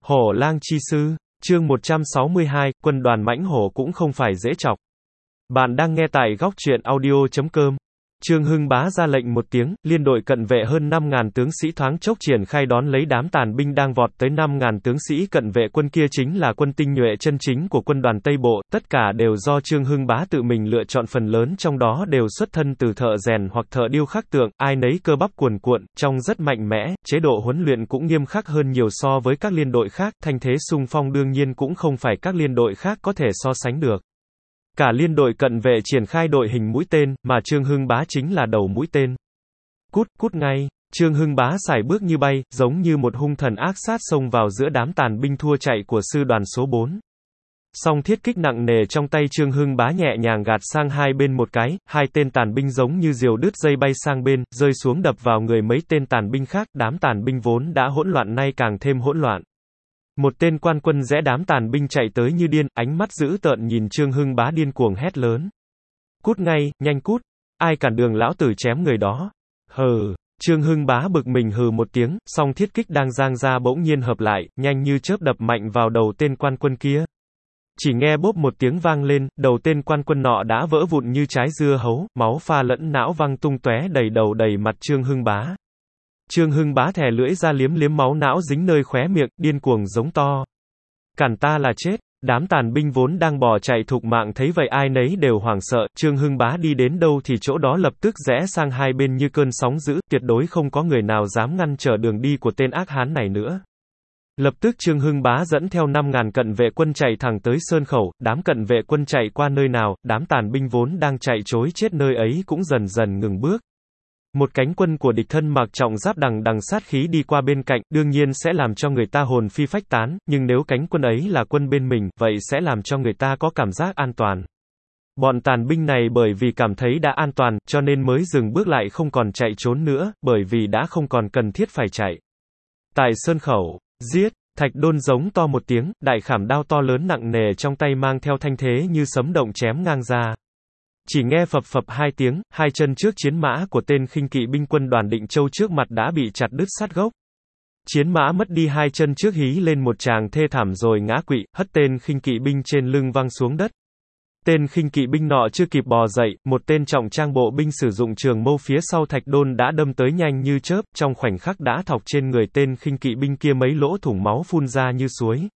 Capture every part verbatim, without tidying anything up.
Hổ lang chi sư, chương một trăm sáu mươi hai, quân đoàn mãnh hổ cũng không phải dễ chọc. Bạn đang nghe tại góc truyện audio chấm com. Trương Hưng Bá ra lệnh một tiếng, liên đội cận vệ hơn năm ngàn tướng sĩ thoáng chốc triển khai đón lấy đám tàn binh đang vọt tới năm ngàn tướng sĩ cận vệ quân kia chính là quân tinh nhuệ chân chính của quân đoàn Tây Bộ, tất cả đều do Trương Hưng Bá tự mình lựa chọn, phần lớn trong đó đều xuất thân từ thợ rèn hoặc thợ điêu khắc tượng, ai nấy cơ bắp cuồn cuộn, trông rất mạnh mẽ, chế độ huấn luyện cũng nghiêm khắc hơn nhiều so với các liên đội khác, thanh thế xung phong đương nhiên cũng không phải các liên đội khác có thể so sánh được. Cả liên đội cận vệ triển khai đội hình mũi tên, mà Trương Hưng Bá chính là đầu mũi tên. Cút, cút ngay, Trương Hưng Bá sải bước như bay, giống như một hung thần ác sát xông vào giữa đám tàn binh thua chạy của sư đoàn số bốn. Song thiết kích nặng nề trong tay Trương Hưng Bá nhẹ nhàng gạt sang hai bên một cái, hai tên tàn binh giống như diều đứt dây bay sang bên, rơi xuống đập vào người mấy tên tàn binh khác, đám tàn binh vốn đã hỗn loạn nay càng thêm hỗn loạn. Một tên quan quân rẽ đám tàn binh chạy tới như điên, ánh mắt dữ tợn nhìn Trương Hưng Bá điên cuồng hét lớn. Cút ngay, nhanh cút, ai cản đường lão tử chém người đó. Hừ, Trương Hưng Bá bực mình hừ một tiếng, song thiết kích đang giang ra bỗng nhiên hợp lại, nhanh như chớp đập mạnh vào đầu tên quan quân kia. Chỉ nghe bốp một tiếng vang lên, đầu tên quan quân nọ đã vỡ vụn như trái dưa hấu, máu pha lẫn não văng tung tóe đầy đầu đầy mặt Trương Hưng Bá. Trương Hưng Bá thè lưỡi ra liếm liếm máu não dính nơi khóe miệng, điên cuồng giống to. Cản ta là chết. Đám tàn binh vốn đang bỏ chạy thục mạng thấy vậy ai nấy đều hoảng sợ, Trương Hưng Bá đi đến đâu thì chỗ đó lập tức rẽ sang hai bên như cơn sóng dữ, tuyệt đối không có người nào dám ngăn trở đường đi của tên ác hán này nữa. Lập tức Trương Hưng Bá dẫn theo năm ngàn cận vệ quân chạy thẳng tới Sơn Khẩu, đám cận vệ quân chạy qua nơi nào, đám tàn binh vốn đang chạy trối chết nơi ấy cũng dần dần ngừng bước. Một cánh quân của địch thân mặc trọng giáp đằng đằng sát khí đi qua bên cạnh, đương nhiên sẽ làm cho người ta hồn phi phách tán, nhưng nếu cánh quân ấy là quân bên mình, vậy sẽ làm cho người ta có cảm giác an toàn. Bọn tàn binh này bởi vì cảm thấy đã an toàn, cho nên mới dừng bước lại không còn chạy trốn nữa, bởi vì đã không còn cần thiết phải chạy. Tại Sơn Khẩu, giết, Thạch Đôn giống to một tiếng, đại khảm đao to lớn nặng nề trong tay mang theo thanh thế như sấm động chém ngang ra. Chỉ nghe phập phập hai tiếng, hai chân trước chiến mã của tên khinh kỵ binh quân đoàn Định Châu trước mặt đã bị chặt đứt sát gốc. Chiến mã mất đi hai chân trước hí lên một tràng thê thảm rồi ngã quỵ, hất tên khinh kỵ binh trên lưng văng xuống đất. Tên khinh kỵ binh nọ chưa kịp bò dậy, một tên trọng trang bộ binh sử dụng trường mâu phía sau Thạch Đôn đã đâm tới nhanh như chớp, trong khoảnh khắc đã thọc trên người tên khinh kỵ binh kia mấy lỗ thủng máu phun ra như suối.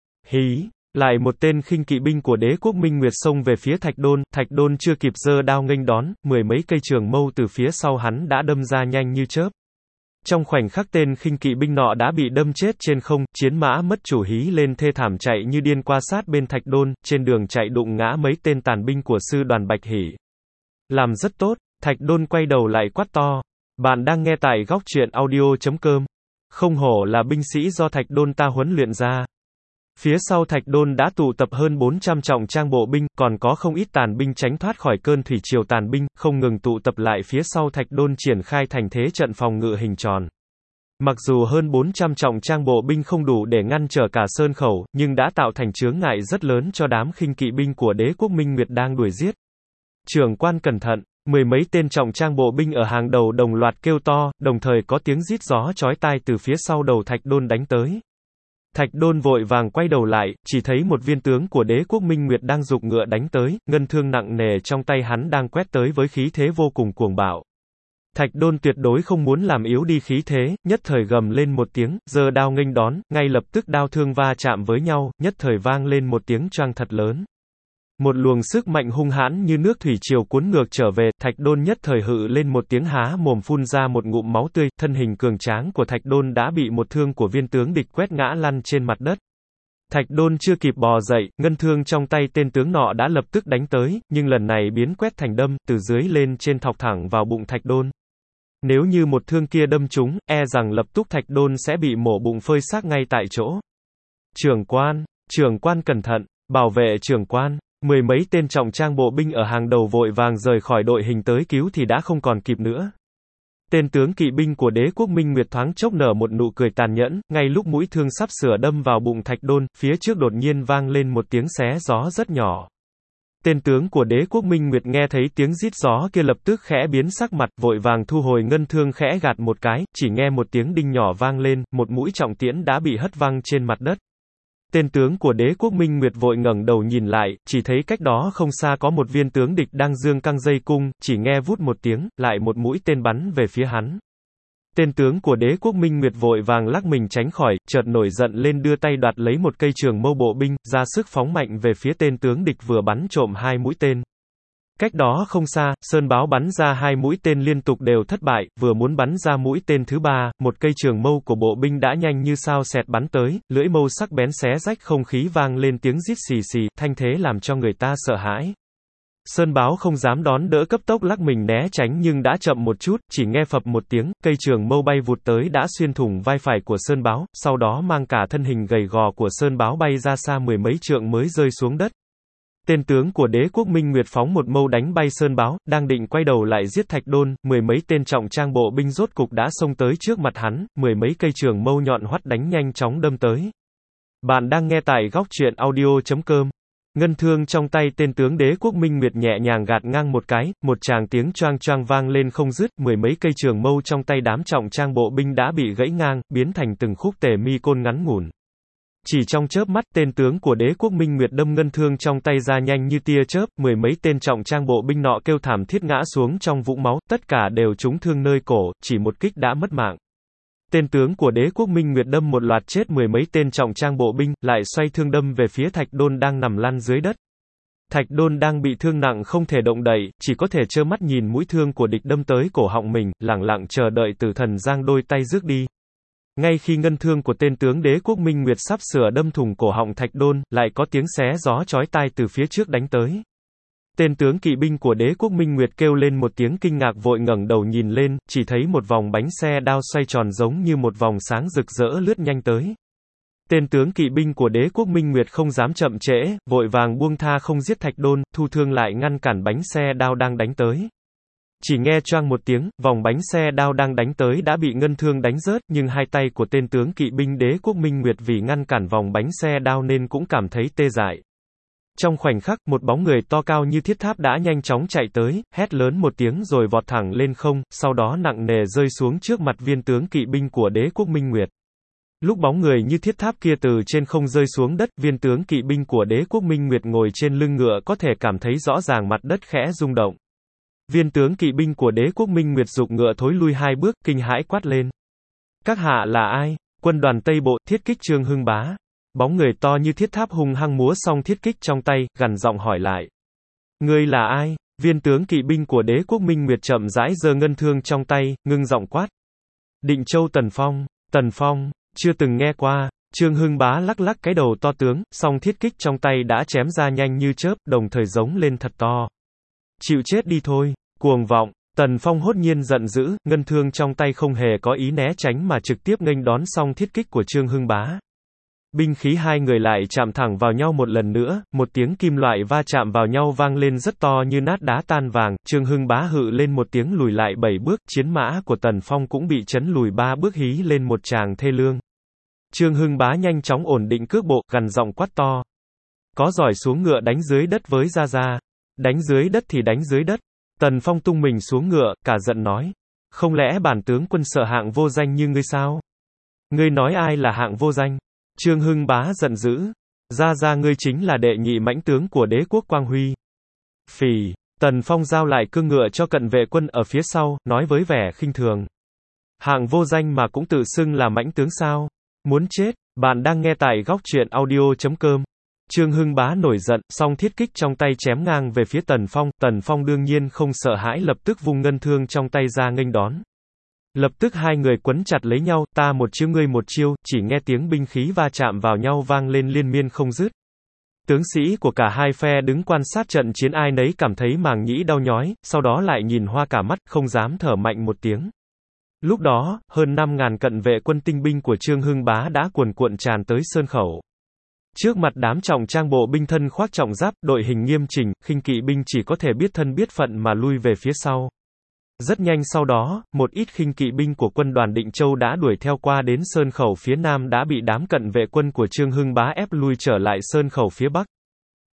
Hí! Lại một tên khinh kỵ binh của đế quốc Minh Nguyệt xông về phía Thạch Đôn, Thạch Đôn chưa kịp giơ đao nghênh đón, mười mấy cây trường mâu từ phía sau hắn đã đâm ra nhanh như chớp. Trong khoảnh khắc tên khinh kỵ binh nọ đã bị đâm chết trên không, chiến mã mất chủ hí lên thê thảm chạy như điên qua sát bên Thạch Đôn, trên đường chạy đụng ngã mấy tên tàn binh của sư đoàn Bạch Hỷ. Làm rất tốt, Thạch Đôn quay đầu lại quát to. Bạn đang nghe tại góc truyện audio chấm com. Không hổ là binh sĩ do Thạch Đôn ta huấn luyện ra. Phía sau Thạch Đôn đã tụ tập hơn bốn trăm trọng trang bộ binh, còn có không ít tàn binh tránh thoát khỏi cơn thủy triều tàn binh, không ngừng tụ tập lại phía sau Thạch Đôn triển khai thành thế trận phòng ngự hình tròn. Mặc dù hơn bốn trăm trọng trang bộ binh không đủ để ngăn trở cả Sơn Khẩu, nhưng đã tạo thành chướng ngại rất lớn cho đám khinh kỵ binh của đế quốc Minh Nguyệt đang đuổi giết. Trưởng quan cẩn thận, mười mấy tên trọng trang bộ binh ở hàng đầu đồng loạt kêu to, đồng thời có tiếng rít gió chói tai từ phía sau đầu Thạch Đôn đánh tới. Thạch Đôn vội vàng quay đầu lại, chỉ thấy một viên tướng của đế quốc Minh Nguyệt đang giục ngựa đánh tới, ngân thương nặng nề trong tay hắn đang quét tới với khí thế vô cùng cuồng bạo. Thạch Đôn tuyệt đối không muốn làm yếu đi khí thế, nhất thời gầm lên một tiếng, giơ đao nghênh đón, ngay lập tức đao thương va chạm với nhau, nhất thời vang lên một tiếng choang thật lớn. Một luồng sức mạnh hung hãn như nước thủy triều cuốn ngược trở về, Thạch Đôn nhất thời hự lên một tiếng há mồm phun ra một ngụm máu tươi, thân hình cường tráng của Thạch Đôn đã bị một thương của viên tướng địch quét ngã lăn trên mặt đất. Thạch Đôn chưa kịp bò dậy, ngân thương trong tay tên tướng nọ đã lập tức đánh tới, nhưng lần này biến quét thành đâm, từ dưới lên trên thọc thẳng vào bụng Thạch Đôn. Nếu như một thương kia đâm trúng, e rằng lập tức Thạch Đôn sẽ bị mổ bụng phơi xác ngay tại chỗ. Trưởng quan, trưởng quan cẩn thận, bảo vệ trưởng quan. Mười mấy tên trọng trang bộ binh ở hàng đầu vội vàng rời khỏi đội hình tới cứu thì đã không còn kịp nữa. Tên tướng kỵ binh của đế quốc Minh Nguyệt thoáng chốc nở một nụ cười tàn nhẫn, ngay lúc mũi thương sắp sửa đâm vào bụng Thạch Đôn, phía trước đột nhiên vang lên một tiếng xé gió rất nhỏ. Tên tướng của đế quốc Minh Nguyệt nghe thấy tiếng rít gió kia lập tức khẽ biến sắc mặt, vội vàng thu hồi ngân thương khẽ gạt một cái, chỉ nghe một tiếng đinh nhỏ vang lên, một mũi trọng tiễn đã bị hất văng trên mặt đất. Tên tướng của đế quốc Minh Nguyệt vội ngẩng đầu nhìn lại, chỉ thấy cách đó không xa có một viên tướng địch đang giương căng dây cung, chỉ nghe vút một tiếng, lại một mũi tên bắn về phía hắn. Tên tướng của đế quốc Minh Nguyệt vội vàng lắc mình tránh khỏi, chợt nổi giận lên đưa tay đoạt lấy một cây trường mâu bộ binh, ra sức phóng mạnh về phía tên tướng địch vừa bắn trộm hai mũi tên. Cách đó không xa, Sơn Báo bắn ra hai mũi tên liên tục đều thất bại, vừa muốn bắn ra mũi tên thứ ba, một cây trường mâu của bộ binh đã nhanh như sao xẹt bắn tới, lưỡi mâu sắc bén xé rách không khí vang lên tiếng rít xì xì, thanh thế làm cho người ta sợ hãi. Sơn Báo không dám đón đỡ cấp tốc lắc mình né tránh nhưng đã chậm một chút, chỉ nghe phập một tiếng, cây trường mâu bay vụt tới đã xuyên thủng vai phải của Sơn Báo, sau đó mang cả thân hình gầy gò của Sơn Báo bay ra xa mười mấy trượng mới rơi xuống đất. Tên tướng của đế quốc Minh Nguyệt phóng một mâu đánh bay Sơn Báo, đang định quay đầu lại giết Thạch Đôn, mười mấy tên trọng trang bộ binh rốt cục đã xông tới trước mặt hắn, mười mấy cây trường mâu nhọn hoắt đánh nhanh chóng đâm tới. Bạn đang nghe tại góc truyện audio chấm com. Ngân thương trong tay tên tướng đế quốc Minh Nguyệt nhẹ nhàng gạt ngang một cái, một tràng tiếng choang choang vang lên không dứt, mười mấy cây trường mâu trong tay đám trọng trang bộ binh đã bị gãy ngang, biến thành từng khúc tề mi côn ngắn ngủn. Chỉ trong chớp mắt, tên tướng của đế quốc Minh Nguyệt đâm ngân thương trong tay ra nhanh như tia chớp, mười mấy tên trọng trang bộ binh nọ kêu thảm thiết ngã xuống trong vũng máu, tất cả đều trúng thương nơi cổ, chỉ một kích đã mất mạng. Tên tướng của đế quốc Minh Nguyệt đâm một loạt chết mười mấy tên trọng trang bộ binh, lại xoay thương đâm về phía Thạch Đôn đang nằm lăn dưới đất. Thạch Đôn đang bị thương nặng không thể động đậy, chỉ có thể trơ mắt nhìn mũi thương của địch đâm tới cổ họng mình, lẳng lặng chờ đợi tử thần giang đôi tay rước đi. Ngay khi ngân thương của tên tướng đế quốc Minh Nguyệt sắp sửa đâm thủng cổ họng Thạch Đôn, lại có tiếng xé gió chói tai từ phía trước đánh tới. Tên tướng kỵ binh của đế quốc Minh Nguyệt kêu lên một tiếng kinh ngạc vội ngẩng đầu nhìn lên, chỉ thấy một vòng bánh xe đao xoay tròn giống như một vòng sáng rực rỡ lướt nhanh tới. Tên tướng kỵ binh của đế quốc Minh Nguyệt không dám chậm trễ, vội vàng buông tha không giết Thạch Đôn, thu thương lại ngăn cản bánh xe đao đang đánh tới. Chỉ nghe choang một tiếng, vòng bánh xe đao đang đánh tới đã bị ngân thương đánh rớt, nhưng hai tay của tên tướng kỵ binh đế quốc Minh Nguyệt vì ngăn cản vòng bánh xe đao nên cũng cảm thấy tê dại. Trong khoảnh khắc, một bóng người to cao như thiết tháp đã nhanh chóng chạy tới, hét lớn một tiếng rồi vọt thẳng lên không, sau đó nặng nề rơi xuống trước mặt viên tướng kỵ binh của đế quốc Minh Nguyệt. Lúc bóng người như thiết tháp kia từ trên không rơi xuống đất, viên tướng kỵ binh của đế quốc Minh Nguyệt ngồi trên lưng ngựa có thể cảm thấy rõ ràng mặt đất khẽ rung động. Viên tướng kỵ binh của đế quốc Minh Nguyệt giục ngựa thối lui hai bước, kinh hãi quát lên. Các hạ là ai? Quân đoàn Tây Bộ, thiết kích Trương Hưng Bá. Bóng người to như thiết tháp hung hăng múa xong thiết kích trong tay, gằn giọng hỏi lại. Ngươi là ai? Viên tướng kỵ binh của đế quốc Minh Nguyệt chậm rãi giơ ngân thương trong tay, ngưng giọng quát. Định Châu Tần Phong. Tần Phong, chưa từng nghe qua. Trương Hưng Bá lắc lắc cái đầu to tướng, song thiết kích trong tay đã chém ra nhanh như chớp, đồng thời giống lên thật to. Chịu chết đi thôi, cuồng vọng. Tần Phong hốt nhiên giận dữ, ngân thương trong tay không hề có ý né tránh mà trực tiếp nghênh đón xong thiết kích của Trương Hưng Bá. Binh khí hai người lại chạm thẳng vào nhau một lần nữa, một tiếng kim loại va chạm vào nhau vang lên rất to như nát đá tan vàng, Trương Hưng Bá hự lên một tiếng lùi lại bảy bước, chiến mã của Tần Phong cũng bị chấn lùi ba bước hí lên một tràng thê lương. Trương Hưng Bá nhanh chóng ổn định cước bộ, gằn giọng quát to. Có giỏi xuống ngựa đánh dưới đất với Gia Gia. Đánh dưới đất thì đánh dưới đất. Tần Phong tung mình xuống ngựa, cả giận nói. Không lẽ bản tướng quân sợ hạng vô danh như ngươi sao? Ngươi nói ai là hạng vô danh? Trương Hưng Bá giận dữ. Gia Gia ngươi chính là đệ nhị mãnh tướng của đế quốc Quang Huy. Phì. Tần Phong giao lại cương ngựa cho cận vệ quân ở phía sau, nói với vẻ khinh thường. Hạng vô danh mà cũng tự xưng là mãnh tướng sao? Muốn chết. Bạn đang nghe tại góc truyện audio chấm com. Trương Hưng Bá nổi giận, song thiết kích trong tay chém ngang về phía Tần Phong, Tần Phong đương nhiên không sợ hãi lập tức vung ngân thương trong tay ra nghênh đón. Lập tức hai người quấn chặt lấy nhau, ta một chiêu ngươi một chiêu, chỉ nghe tiếng binh khí va chạm vào nhau vang lên liên miên không dứt. Tướng sĩ của cả hai phe đứng quan sát trận chiến ai nấy cảm thấy màng nhĩ đau nhói, sau đó lại nhìn hoa cả mắt, không dám thở mạnh một tiếng. Lúc đó, hơn năm ngàn cận vệ quân tinh binh của Trương Hưng Bá đã cuồn cuộn tràn tới Sơn Khẩu. Trước mặt đám trọng trang bộ binh thân khoác trọng giáp, đội hình nghiêm chỉnh, khinh kỵ binh chỉ có thể biết thân biết phận mà lui về phía sau. Rất nhanh sau đó, một ít khinh kỵ binh của quân đoàn Định Châu đã đuổi theo qua đến Sơn Khẩu phía Nam đã bị đám cận vệ quân của Trương Hưng Bá ép lui trở lại Sơn Khẩu phía Bắc.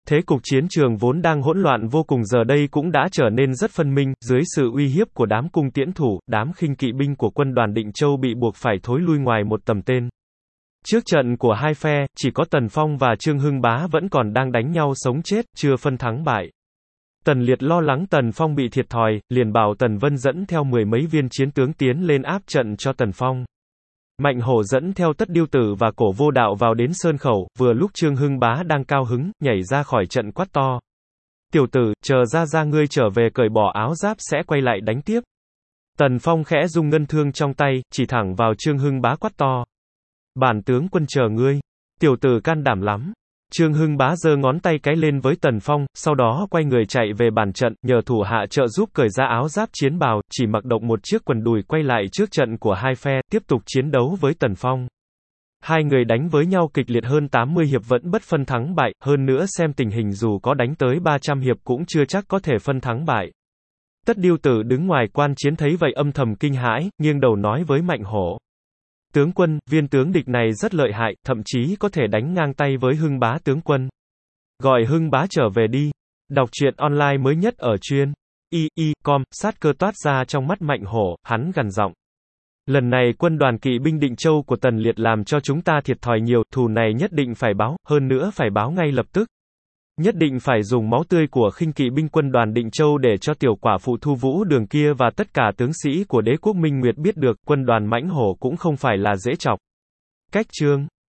Thế cục chiến trường vốn đang hỗn loạn vô cùng giờ đây cũng đã trở nên rất phân minh, dưới sự uy hiếp của đám cung tiễn thủ, đám khinh kỵ binh của quân đoàn Định Châu bị buộc phải thối lui ngoài một tầm tên. Trước trận của hai phe, chỉ có Tần Phong và Trương Hưng Bá vẫn còn đang đánh nhau sống chết, chưa phân thắng bại. Tần Liệt lo lắng Tần Phong bị thiệt thòi, liền bảo Tần Vân dẫn theo mười mấy viên chiến tướng tiến lên áp trận cho Tần Phong. Mạnh Hổ dẫn theo Tất Điêu Tử và Cổ Vô Đạo vào đến Sơn Khẩu, vừa lúc Trương Hưng Bá đang cao hứng, nhảy ra khỏi trận quát to. Tiểu tử, chờ ra ra ngươi trở về cởi bỏ áo giáp sẽ quay lại đánh tiếp. Tần Phong khẽ rung ngân thương trong tay, chỉ thẳng vào Trương Hưng Bá quát to. Bản tướng quân chờ ngươi. Tiểu tử can đảm lắm. Trương Hưng Bá giơ ngón tay cái lên với Tần Phong, sau đó quay người chạy về bàn trận, nhờ thủ hạ trợ giúp cởi ra áo giáp chiến bào, chỉ mặc động một chiếc quần đùi quay lại trước trận của hai phe, tiếp tục chiến đấu với Tần Phong. Hai người đánh với nhau kịch liệt hơn tám mươi hiệp vẫn bất phân thắng bại, hơn nữa xem tình hình dù có đánh tới ba trăm hiệp cũng chưa chắc có thể phân thắng bại. Tất Điêu Tử đứng ngoài quan chiến thấy vậy âm thầm kinh hãi, nghiêng đầu nói với Mạnh Hổ. Tướng quân, viên tướng địch này rất lợi hại, thậm chí có thể đánh ngang tay với Hưng Bá tướng quân. Gọi Hưng Bá trở về đi. Đọc truyện online mới nhất ở chuyên y y chấm com, sát cơ toát ra trong mắt Mạnh Hổ, hắn gằn giọng. Lần này quân đoàn kỵ binh Định Châu của Tần Liệt làm cho chúng ta thiệt thòi nhiều, thù này nhất định phải báo, hơn nữa phải báo ngay lập tức. Nhất định phải dùng máu tươi của khinh kỵ binh quân đoàn Định Châu để cho tiểu quả phụ Thu Vũ Đường kia và tất cả tướng sĩ của đế quốc Minh Nguyệt biết được, quân đoàn Mãnh Hổ cũng không phải là dễ chọc. Cách chương